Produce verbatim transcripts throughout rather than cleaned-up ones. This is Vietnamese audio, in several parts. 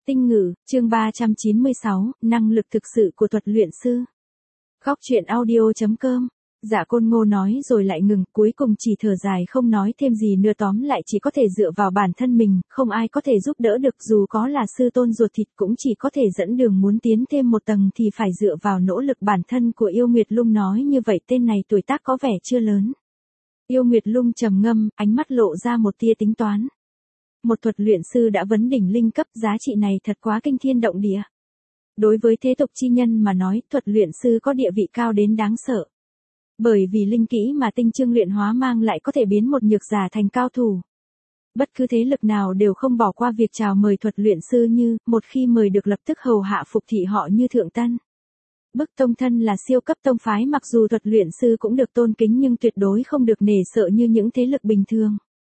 Tinh ngữ, chương ba trăm chín mươi sáu, năng lực thực sự của thuật luyện sư. Góc truyện audio chấm com. Dạ Côn Ngô nói rồi lại ngừng, cuối cùng chỉ thở dài không nói thêm gì nữa, tóm lại chỉ có thể dựa vào bản thân mình, không ai có thể giúp đỡ được, dù có là sư tôn ruột thịt cũng chỉ có thể dẫn đường, muốn tiến thêm một tầng thì phải dựa vào nỗ lực bản thân của Yêu Nguyệt Lung. Nói như vậy tên này tuổi tác có vẻ chưa lớn. Yêu Nguyệt Lung trầm ngâm, ánh mắt lộ ra một tia tính toán. Một thuật luyện sư đã vấn đỉnh linh cấp, giá trị này thật quá kinh thiên động địa. Đối với thế tục chi nhân mà nói, thuật luyện sư có địa vị cao đến đáng sợ. Bởi vì linh kỹ mà tinh chương luyện hóa mang lại có thể biến một nhược giả thành cao thủ. Bất cứ thế lực nào đều không bỏ qua việc chào mời thuật luyện sư, như, một khi mời được lập tức hầu hạ phục thị họ như thượng tân. Bức tông thân là siêu cấp tông phái, mặc dù thuật luyện sư cũng được tôn kính nhưng tuyệt đối không được nể sợ như những thế lực bình thường.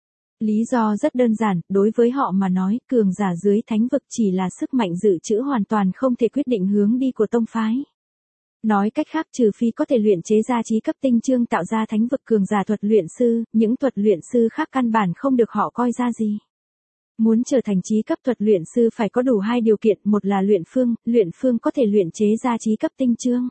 Lý do rất đơn giản, đối với họ mà nói, cường giả dưới thánh vực chỉ là sức mạnh dự trữ hoàn toàn không thể quyết định hướng đi của tông phái. Nói cách khác, trừ phi có thể luyện chế ra chí cấp tinh chương tạo ra thánh vực cường giả thuật luyện sư, những thuật luyện sư khác căn bản không được họ coi ra gì. Muốn trở thành chí cấp thuật luyện sư phải có đủ hai điều kiện, một là luyện phương, luyện phương có thể luyện chế ra chí cấp tinh chương.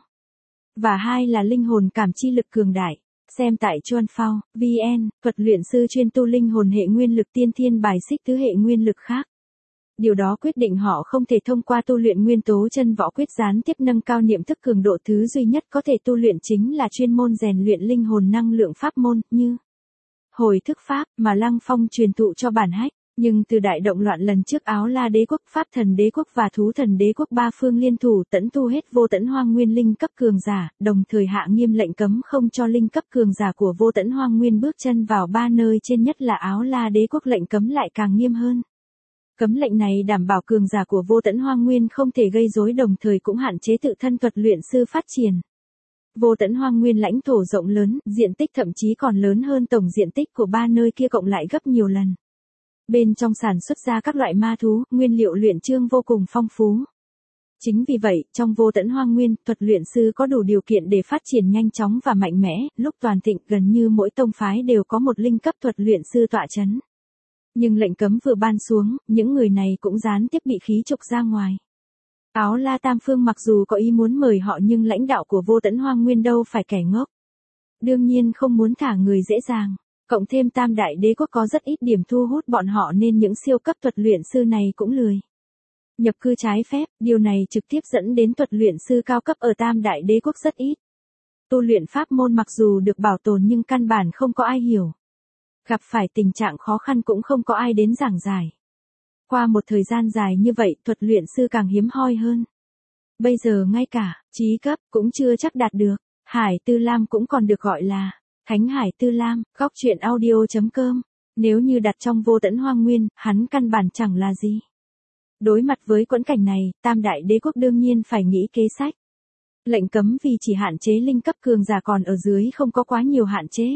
Và hai là linh hồn cảm chi lực cường đại. Xem tại Chuan Phao, vê en, thuật luyện sư chuyên tu linh hồn hệ nguyên lực tiên thiên bài xích thứ hệ nguyên lực khác. Điều đó quyết định họ không thể thông qua tu luyện nguyên tố chân võ quyết gián tiếp nâng cao niệm thức cường độ. Thứ duy nhất có thể tu luyện chính là chuyên môn rèn luyện linh hồn năng lượng pháp môn, như hồi thức pháp mà Lăng Phong truyền thụ cho bản hách. Nhưng từ đại động loạn lần trước, Áo La đế quốc, Pháp thần đế quốc và Thú thần đế quốc ba phương liên thủ tẫn tu hết vô tẫn hoang nguyên linh cấp cường giả, đồng thời hạ nghiêm lệnh cấm không cho linh cấp cường giả của vô tẫn hoang nguyên bước chân vào ba nơi trên, nhất là Áo La đế quốc lệnh cấm lại càng nghiêm hơn. Cấm lệnh này đảm bảo cường giả của vô tẫn hoang nguyên không thể gây rối, đồng thời cũng hạn chế tự thân thuật luyện sư phát triển. Vô tẫn hoang nguyên lãnh thổ rộng lớn, diện tích thậm chí còn lớn hơn tổng diện tích của ba nơi kia cộng lại gấp nhiều lần. Bên trong sản xuất ra các loại ma thú, nguyên liệu luyện chương vô cùng phong phú. Chính vì vậy, trong vô tẫn hoang nguyên, thuật luyện sư có đủ điều kiện để phát triển nhanh chóng và mạnh mẽ. Lúc toàn thịnh, gần như mỗi tông phái đều có một linh cấp thuật luyện sư tọa chấn. Nhưng lệnh cấm vừa ban xuống, những người này cũng gián tiếp bị khí trục ra ngoài. Áo La Tam Phương mặc dù có ý muốn mời họ nhưng lãnh đạo của vô tẫn hoang nguyên đâu phải kẻ ngốc. Đương nhiên không muốn thả người dễ dàng. Cộng thêm Tam Đại Đế quốc có rất ít điểm thu hút bọn họ nên những siêu cấp thuật luyện sư này cũng lười nhập cư trái phép, điều này trực tiếp dẫn đến thuật luyện sư cao cấp ở Tam Đại Đế quốc rất ít. Tu luyện pháp môn mặc dù được bảo tồn nhưng căn bản không có ai hiểu. Gặp phải tình trạng khó khăn cũng không có ai đến giảng giải. Qua một thời gian dài như vậy, thuật luyện sư càng hiếm hoi hơn. Bây giờ ngay cả chí cấp cũng chưa chắc đạt được. Hải Tư Lam cũng còn được gọi là Thánh Hải Tư Lam. Góc truyện audio chấm com. Nếu như đặt trong vô tẫn hoang nguyên, hắn căn bản chẳng là gì. Đối mặt với quẫn cảnh này, Tam Đại Đế quốc đương nhiên phải nghĩ kế sách. Lệnh cấm vì chỉ hạn chế linh cấp cường giả, còn ở dưới không có quá nhiều hạn chế.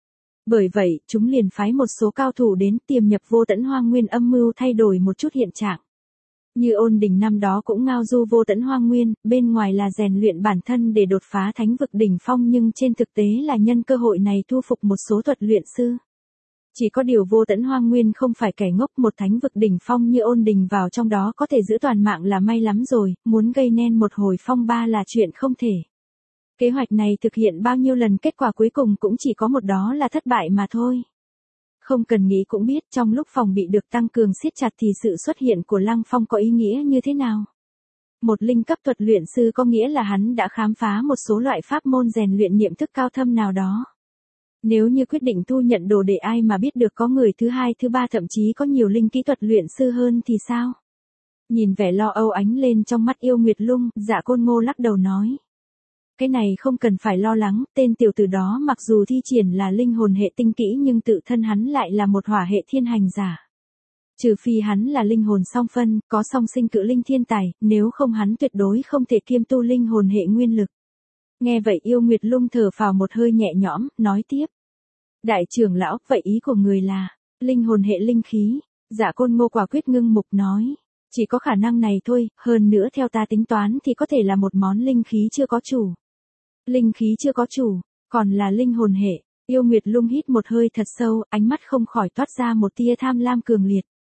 Bởi vậy, chúng liền phái một số cao thủ đến tiềm nhập vô tẫn hoang nguyên, âm mưu thay đổi một chút hiện trạng. Như Ôn Đình năm đó cũng ngao du vô tẫn hoang nguyên, bên ngoài là rèn luyện bản thân để đột phá thánh vực đỉnh phong, nhưng trên thực tế là nhân cơ hội này thu phục một số thuật luyện sư. Chỉ có điều vô tẫn hoang nguyên không phải kẻ ngốc, một thánh vực đỉnh phong như Ôn Đình vào trong đó có thể giữ toàn mạng là may lắm rồi, muốn gây nên một hồi phong ba là chuyện không thể. Kế hoạch này thực hiện bao nhiêu lần, kết quả cuối cùng cũng chỉ có một, đó là thất bại mà thôi. Không cần nghĩ cũng biết, trong lúc phòng bị được tăng cường siết chặt thì sự xuất hiện của Lăng Phong có ý nghĩa như thế nào. Một linh cấp thuật luyện sư có nghĩa là hắn đã khám phá một số loại pháp môn rèn luyện niệm thức cao thâm nào đó. Nếu như quyết định thu nhận đồ để ai mà biết được có người thứ hai thứ ba thậm chí có nhiều linh kỹ thuật luyện sư hơn thì sao? Nhìn vẻ lo âu ánh lên trong mắt Yêu Nguyệt Lung, Dạ Côn Ngô lắc đầu nói. Cái này không cần phải lo lắng, tên tiểu tử đó mặc dù thi triển là linh hồn hệ tinh kỹ nhưng tự thân hắn lại là một hỏa hệ thiên hành giả. Trừ phi hắn là linh hồn song phân, có song sinh cự linh thiên tài, nếu không hắn tuyệt đối không thể kiêm tu linh hồn hệ nguyên lực. Nghe vậy Yêu Nguyệt Lung thở phào một hơi nhẹ nhõm, nói tiếp. Đại trưởng lão, vậy ý của người là, linh hồn hệ linh khí. Dạ Côn Ngô quả quyết ngưng mục nói. Chỉ có khả năng này thôi, hơn nữa theo ta tính toán thì có thể là một món linh khí chưa có chủ. Linh khí chưa có chủ, còn là linh hồn hệ. Yêu Nguyệt Lung hít một hơi thật sâu, ánh mắt không khỏi toát ra một tia tham lam cường liệt.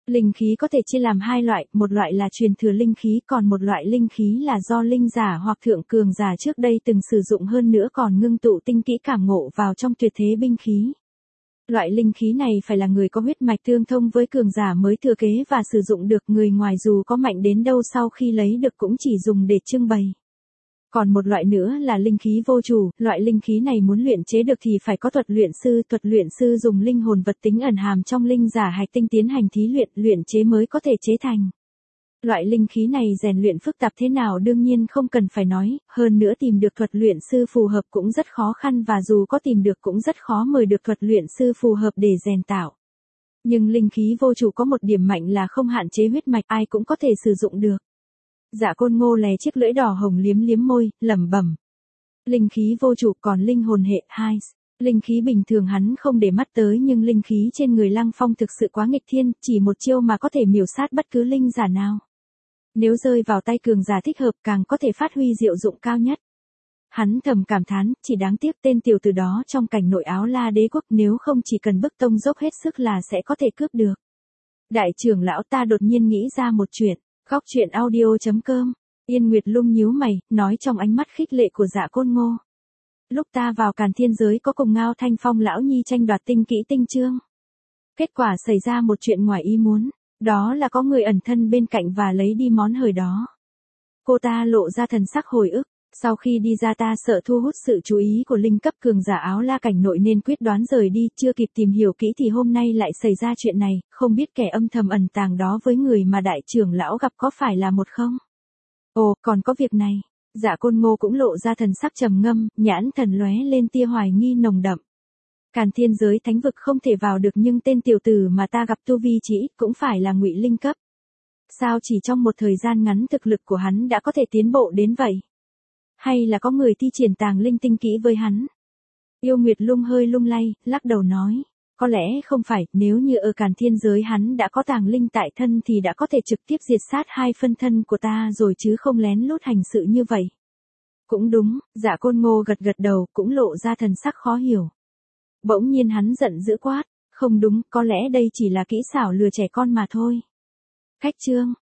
Linh khí có thể chia làm hai loại, một loại là truyền thừa linh khí, còn một loại linh khí là do linh giả hoặc thượng cường giả trước đây từng sử dụng hơn nữa còn ngưng tụ tinh kỹ cảm ngộ vào trong tuyệt thế binh khí. Loại linh khí này phải là người có huyết mạch tương thông với cường giả mới thừa kế và sử dụng được, người ngoài dù có mạnh đến đâu sau khi lấy được cũng chỉ dùng để trưng bày. Còn một loại nữa là linh khí vô chủ, loại linh khí này muốn luyện chế được thì phải có thuật luyện sư, thuật luyện sư dùng linh hồn vật tính ẩn hàm trong linh giả hạch tinh tiến hành thí luyện, luyện chế mới có thể chế thành. Loại linh khí này rèn luyện phức tạp thế nào đương nhiên không cần phải nói, hơn nữa tìm được thuật luyện sư phù hợp cũng rất khó khăn và dù có tìm được cũng rất khó mời được thuật luyện sư phù hợp để rèn tạo. Nhưng linh khí vô chủ có một điểm mạnh là không hạn chế huyết mạch, ai cũng có thể sử dụng được. Dạ Côn Ngô lè chiếc lưỡi đỏ hồng liếm liếm môi, lẩm bẩm. Linh khí vô chủ còn linh hồn hệ hai. Linh khí bình thường hắn không để mắt tới nhưng linh khí trên người Lăng Phong thực sự quá nghịch thiên, chỉ một chiêu mà có thể miểu sát bất cứ linh giả nào. Nếu rơi vào tay cường giả thích hợp càng có thể phát huy diệu dụng cao nhất. Hắn thầm cảm thán, chỉ đáng tiếc tên tiểu tử đó trong cảnh nội Áo La Đế quốc, nếu không chỉ cần bức tông dốc hết sức là sẽ có thể cướp được. Đại trưởng lão ta đột nhiên nghĩ ra một chuyện. Góc truyện audio chấm com. Yên Nguyệt Lung nhíu mày, nói trong ánh mắt khích lệ của Dạ Côn Ngô. Lúc ta vào Càn Thiên giới có cùng Ngao Thanh Phong lão nhi tranh đoạt tinh kỹ tinh chương. Kết quả xảy ra một chuyện ngoài ý muốn, đó là có người ẩn thân bên cạnh và lấy đi món hời đó. Cô ta lộ ra thần sắc hồi ức, sau khi đi ra ta sợ thu hút sự chú ý của linh cấp cường giả Áo La cảnh nội nên quyết đoán rời đi, chưa kịp tìm hiểu kỹ thì hôm nay lại xảy ra chuyện này, không biết kẻ âm thầm ẩn tàng đó với người mà đại trưởng lão gặp có phải là một không? Ồ, còn có việc này. Dạ Côn Ngô cũng lộ ra thần sắc trầm ngâm, nhãn thần lóe lên tia hoài nghi nồng đậm. Càn Thiên giới thánh vực không thể vào được nhưng tên tiểu tử mà ta gặp tu vi chỉ ít cũng phải là ngụy linh cấp. Sao chỉ trong một thời gian ngắn thực lực của hắn đã có thể tiến bộ đến vậy? Hay là có người thi triển tàng linh tinh kỹ với hắn? Yêu Nguyệt Lung hơi lung lay, lắc đầu nói. Có lẽ không phải, nếu như ở Càn Thiên giới hắn đã có tàng linh tại thân thì đã có thể trực tiếp diệt sát hai phân thân của ta rồi chứ không lén lút hành sự như vậy. Cũng đúng, Dạ Côn Ngô gật gật đầu, cũng lộ ra thần sắc khó hiểu. Bỗng nhiên hắn giận dữ quát, không đúng, có lẽ đây chỉ là kỹ xảo lừa trẻ con mà thôi. Khách chương.